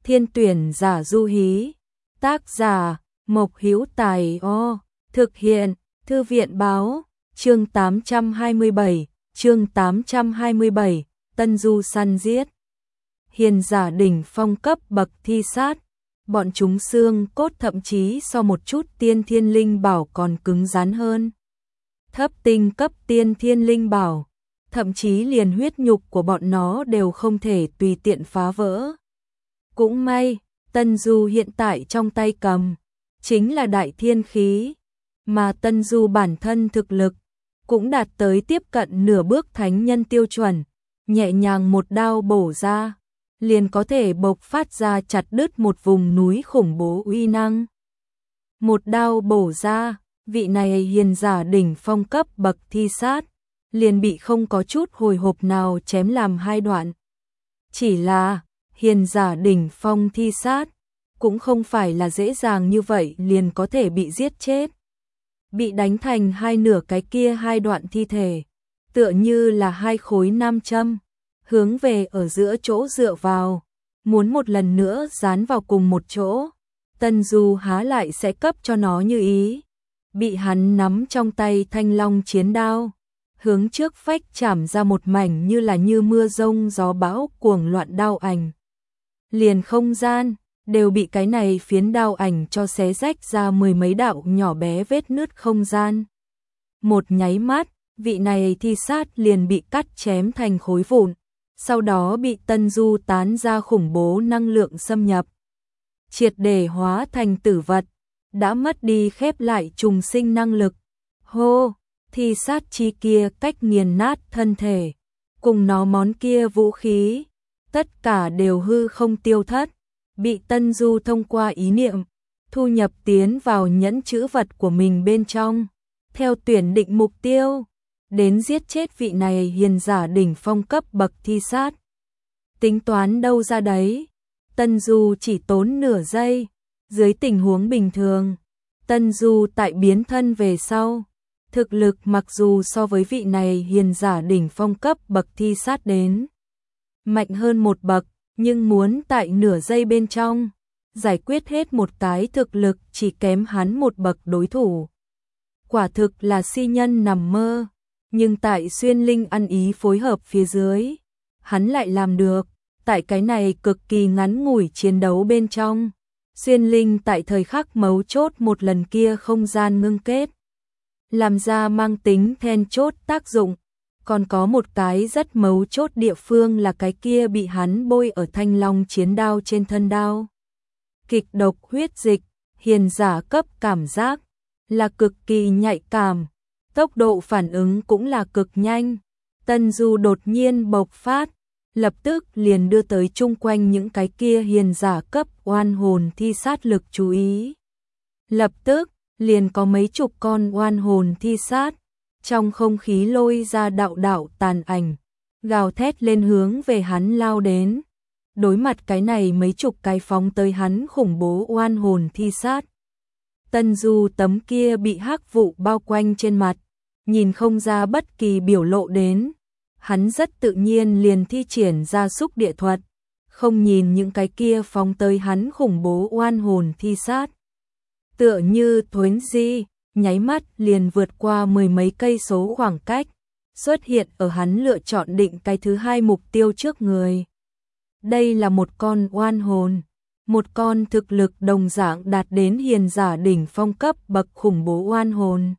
Thiên tuyển giả du hí. Tác giả Mộc Hữu Tài. Thực hiện Thư viện báo. Chương 827, Tân Du săn giết. Hiền giả đỉnh phong cấp bậc thi sát. Bọn chúng xương cốt thậm chí so một chút tiên thiên linh bảo còn cứng rắn hơn. Thấp tinh cấp tiên thiên linh bảo, thậm chí liền huyết nhục của bọn nó đều không thể tùy tiện phá vỡ. Cũng may, Tân Du hiện tại trong tay cầm chính là đại thiên khí, mà Tân Du bản thân thực lực cũng đạt tới tiếp cận nửa bước thánh nhân tiêu chuẩn, nhẹ nhàng một đao bổ ra, liền có thể bộc phát ra chặt đứt một vùng núi khủng bố uy năng. Một đao bổ ra, vị này hiền giả đỉnh phong cấp bậc thi sát, liền bị không có chút hồi hộp nào chém làm hai đoạn. Chỉ là, hiền giả đỉnh phong thi sát, cũng không phải là dễ dàng như vậy liền có thể bị giết chết. Bị đánh thành hai nửa cái kia hai đoạn thi thể, tựa như là hai khối nam châm, hướng về ở giữa chỗ dựa vào, muốn một lần nữa dán vào cùng một chỗ. Tân Du há lại sẽ cấp cho nó như ý. Bị hắn nắm trong tay thanh long chiến đao, hướng trước phách chảm ra một mảnh như mưa rông gió bão cuồng loạn đao ảnh. Liền không gian đều bị cái này phiến đao ảnh cho xé rách ra mười mấy đạo nhỏ bé vết nứt không gian. Một nháy mắt, vị này thi sát liền bị cắt chém thành khối vụn, sau đó bị Tân Du tán ra khủng bố năng lượng xâm nhập, triệt để hóa thành tử vật, đã mất đi khép lại trùng sinh năng lực. Hô, thi sát chi kia cách nghiền nát thân thể, cùng nó món kia vũ khí, tất cả đều hư không tiêu thất, bị Tân Du thông qua ý niệm thu nhập tiến vào nhẫn chữ vật của mình bên trong, theo tuyển định mục tiêu, đến giết chết vị này hiền giả đỉnh phong cấp bậc thi sát. Tính toán đâu ra đấy, Tân Du chỉ tốn nửa giây. Dưới tình huống bình thường, Tân Du tại biến thân về sau, thực lực mặc dù so với vị này hiền giả đỉnh phong cấp bậc thi sát đến mạnh hơn một bậc, nhưng muốn tại nửa giây bên trong giải quyết hết một cái thực lực chỉ kém hắn một bậc đối thủ, quả thực là si nhân nằm mơ. Nhưng tại xuyên linh ăn ý phối hợp phía dưới, hắn lại làm được. Tại cái này cực kỳ ngắn ngủi chiến đấu bên trong, xuyên linh tại thời khắc mấu chốt một lần kia không gian ngưng kết, làm ra mang tính then chốt tác dụng. Còn có một cái rất mấu chốt địa phương là cái kia bị hắn bôi ở thanh long chiến đao trên thân đao. Kịch độc huyết dịch, hiền giả cấp cảm giác là cực kỳ nhạy cảm, tốc độ phản ứng cũng là cực nhanh. Tân Du đột nhiên bộc phát, lập tức liền đưa tới chung quanh những cái kia hiền giả cấp oan hồn thi sát lực chú ý. Lập tức, liền có mấy chục con oan hồn thi sát, trong không khí lôi ra đạo đạo tàn ảnh, gào thét lên hướng về hắn lao đến. Đối mặt cái này mấy chục cái phóng tới hắn khủng bố oan hồn thi sát, Tân Du tấm kia bị hắc vụ bao quanh trên mặt, nhìn không ra bất kỳ biểu lộ đến. Hắn rất tự nhiên liền thi triển ra xúc địa thuật, không nhìn những cái kia phóng tới hắn khủng bố oan hồn thi sát. Tựa như thuấn di, nháy mắt liền vượt qua mười mấy cây số khoảng cách, xuất hiện ở hắn lựa chọn định cái thứ hai mục tiêu trước người. Đây là một con oan hồn, một con thực lực đồng dạng đạt đến hiền giả đỉnh phong cấp bậc khủng bố oan hồn.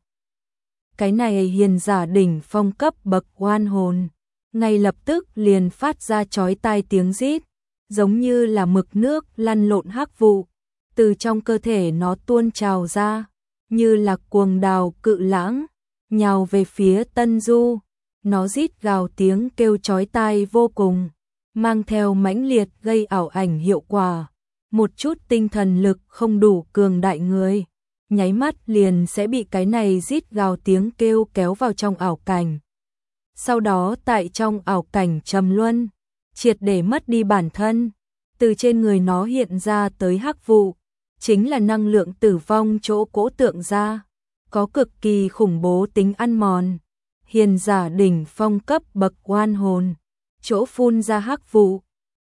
Cái này hiền giả đỉnh phong cấp bậc oan hồn, ngay lập tức liền phát ra chói tai tiếng rít, giống như là mực nước lăn lộn hắc vụ, từ trong cơ thể nó tuôn trào ra, như là cuồng đào cự lãng, nhào về phía Tân Du. Nó rít gào tiếng kêu chói tai vô cùng, mang theo mãnh liệt gây ảo ảnh hiệu quả. Một chút tinh thần lực không đủ cường đại người, nháy mắt liền sẽ bị cái này rít gào tiếng kêu kéo vào trong ảo cảnh. Sau đó tại trong ảo cảnh trầm luân, triệt để mất đi bản thân. Từ trên người nó hiện ra tới hắc vụ, chính là năng lượng tử vong chỗ cỗ tượng ra, có cực kỳ khủng bố tính ăn mòn. Hiền giả đỉnh phong cấp bậc oan hồn, chỗ phun ra hắc vụ,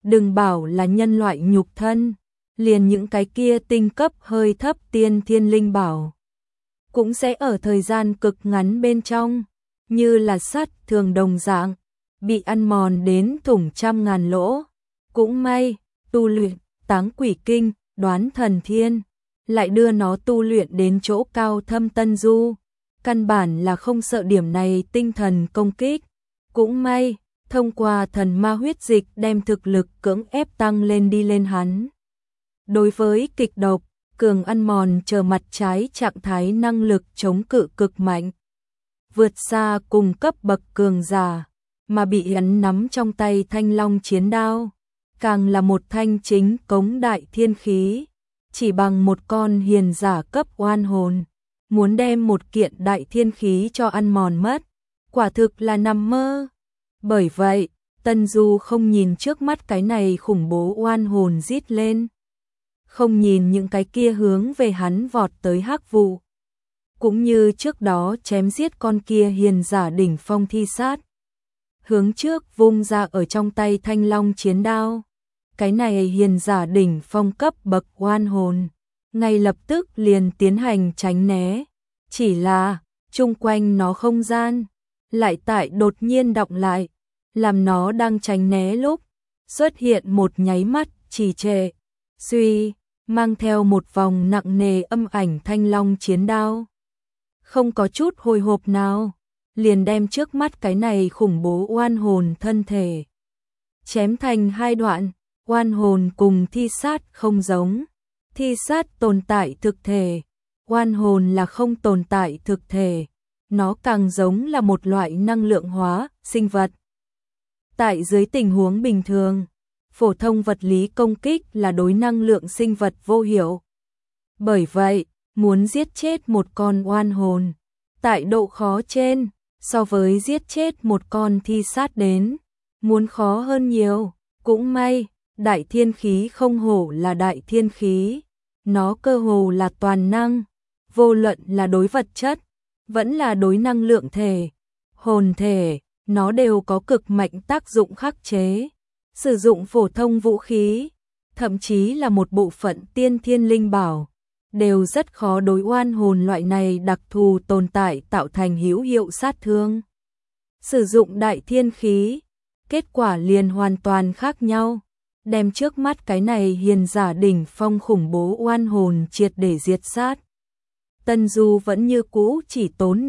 đừng bảo là nhân loại nhục thân, liền những cái kia tinh cấp hơi thấp tiên thiên linh bảo cũng sẽ ở thời gian cực ngắn bên trong, như là sắt thường đồng dạng, bị ăn mòn đến thủng trăm ngàn lỗ. Cũng may, tu luyện Táng Quỷ Kinh, Đoán Thần Thiên, lại đưa nó tu luyện đến chỗ cao thâm Tân Du, căn bản là không sợ điểm này tinh thần công kích. Cũng may, thông qua thần ma huyết dịch đem thực lực cưỡng ép tăng lên đi lên hắn. Đối với kịch độc, cường ăn mòn chờ mặt trái trạng thái năng lực chống cự cực mạnh, vượt xa cùng cấp bậc cường giả, mà bị hắn nắm trong tay Thanh Long chiến đao, càng là một thanh chính cống đại thiên khí, chỉ bằng một con hiền giả cấp oan hồn, muốn đem một kiện đại thiên khí cho ăn mòn mất, quả thực là nằm mơ. Bởi vậy, Tân Du không nhìn trước mắt cái này khủng bố oan hồn rít lên, không nhìn những cái kia hướng về hắn vọt tới hắc vụ, cũng như trước đó chém giết con kia hiền giả đỉnh phong thi sát, hướng trước vung ra ở trong tay Thanh Long chiến đao. Cái này hiền giả đỉnh phong cấp bậc oan hồn, ngay lập tức liền tiến hành tránh né, chỉ là chung quanh nó không gian lại tại đột nhiên đọng lại, làm nó đang tránh né lúc xuất hiện một nháy mắt trì trệ, suy, mang theo một vòng nặng nề âm ảnh Thanh Long chiến đao. Không có chút hồi hộp nào, liền đem trước mắt cái này khủng bố oan hồn thân thể chém thành hai đoạn. Oan hồn cùng thi sát không giống, thi sát tồn tại thực thể, oan hồn là không tồn tại thực thể, nó càng giống là một loại năng lượng hóa sinh vật. Tại dưới tình huống bình thường, phổ thông vật lý công kích là đối năng lượng sinh vật vô hiệu. Bởi vậy, muốn giết chết một con oan hồn, tại độ khó trên, so với giết chết một con thi sát đến, muốn khó hơn nhiều. Cũng may, đại thiên khí không hổ là đại thiên khí, nó cơ hồ là toàn năng, vô luận là đối vật chất, vẫn là đối năng lượng thể, hồn thể, nó đều có cực mạnh tác dụng khắc chế. Sử dụng phổ thông vũ khí, thậm chí là một bộ phận tiên thiên linh bảo, đều rất khó đối oan hồn loại này đặc thù tồn tại tạo thành hữu hiệu sát thương. Sử dụng đại thiên khí, kết quả liền hoàn toàn khác nhau, đem trước mắt cái này hiền giả đỉnh phong khủng bố oan hồn triệt để diệt sát. Tân Du vẫn như cũ chỉ tốn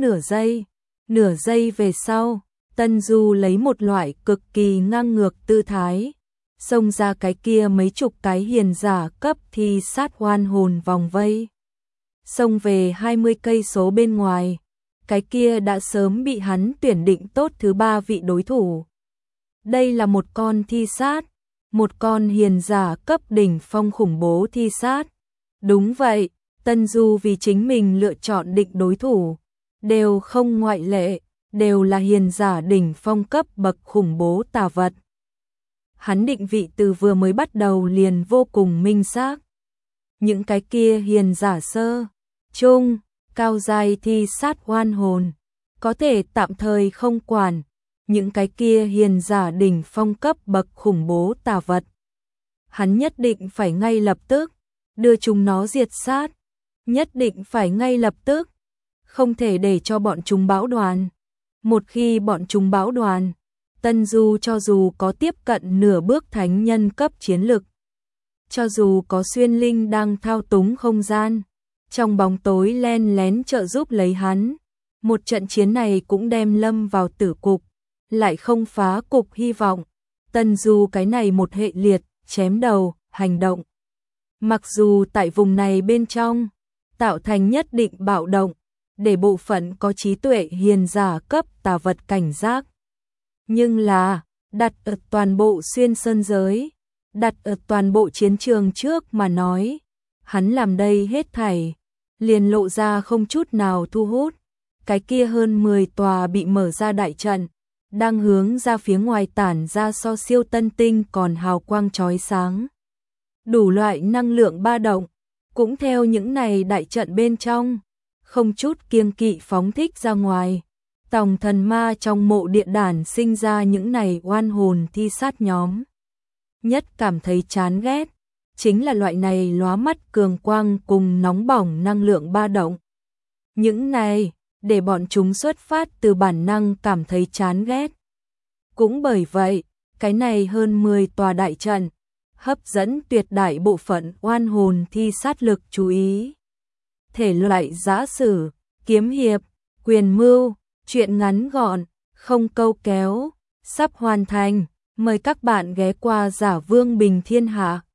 nửa giây về sau, Tân Du lấy một loại cực kỳ ngang ngược tư thái, xông ra cái kia mấy chục cái hiền giả cấp thi sát oan hồn vòng vây. Xông về 20 cây số bên ngoài, cái kia đã sớm bị hắn tuyển định tốt thứ 3 vị đối thủ. Đây là một con thi sát, một con hiền giả cấp đỉnh phong khủng bố thi sát. Đúng vậy, Tân Du vì chính mình lựa chọn định đối thủ, đều không ngoại lệ, đều là hiền giả đỉnh phong cấp bậc khủng bố tà vật. Hắn định vị từ vừa mới bắt đầu liền vô cùng minh xác. Những cái kia hiền giả sơ, trung, cao giai thi sát oan hồn, có thể tạm thời không quản. Những cái kia hiền giả đỉnh phong cấp bậc khủng bố tà vật, hắn nhất định phải ngay lập tức đưa chúng nó diệt sát, nhất định phải ngay lập tức, không thể để cho bọn chúng bão đoàn. Một khi bọn chúng bão đoàn, Tân Du cho dù có tiếp cận nửa bước thánh nhân cấp chiến lực, cho dù có xuyên linh đang thao túng không gian, trong bóng tối len lén trợ giúp lấy hắn, một trận chiến này cũng đem lâm vào tử cục, lại không phá cục hy vọng. Tân Du cái này một hệ liệt, chém đầu, hành động. Mặc dù tại vùng này bên trong, tạo thành nhất định bạo động, để bộ phận có trí tuệ hiền giả cấp tà vật cảnh giác. Nhưng là, đặt ở toàn bộ xuyên sơn giới, đặt ở toàn bộ chiến trường trước mà nói, hắn làm đây hết thảy, liền lộ ra không chút nào thu hút. Cái kia hơn 10 tòa bị mở ra đại trận, đang hướng ra phía ngoài tản ra so siêu tân tinh còn hào quang chói sáng. Đủ loại năng lượng ba động, cũng theo những này đại trận bên trong, không chút kiêng kỵ phóng thích ra ngoài. Tòng thần ma trong mộ điện đàn sinh ra những này oan hồn thi sát nhóm. nhất cảm thấy chán ghét, chính là loại này lóa mắt cường quang cùng nóng bỏng năng lượng ba động. Những này, để bọn chúng xuất phát từ bản năng cảm thấy chán ghét. Cũng bởi vậy, cái này hơn 10 tòa đại trận, hấp dẫn tuyệt đại bộ phận oan hồn thi sát lực chú ý. Thể loại giã sử, kiếm hiệp, quyền mưu, truyện ngắn gọn, không câu kéo, sắp hoàn thành. Mời các bạn ghé qua Giả Vương Bình Thiên Hạ.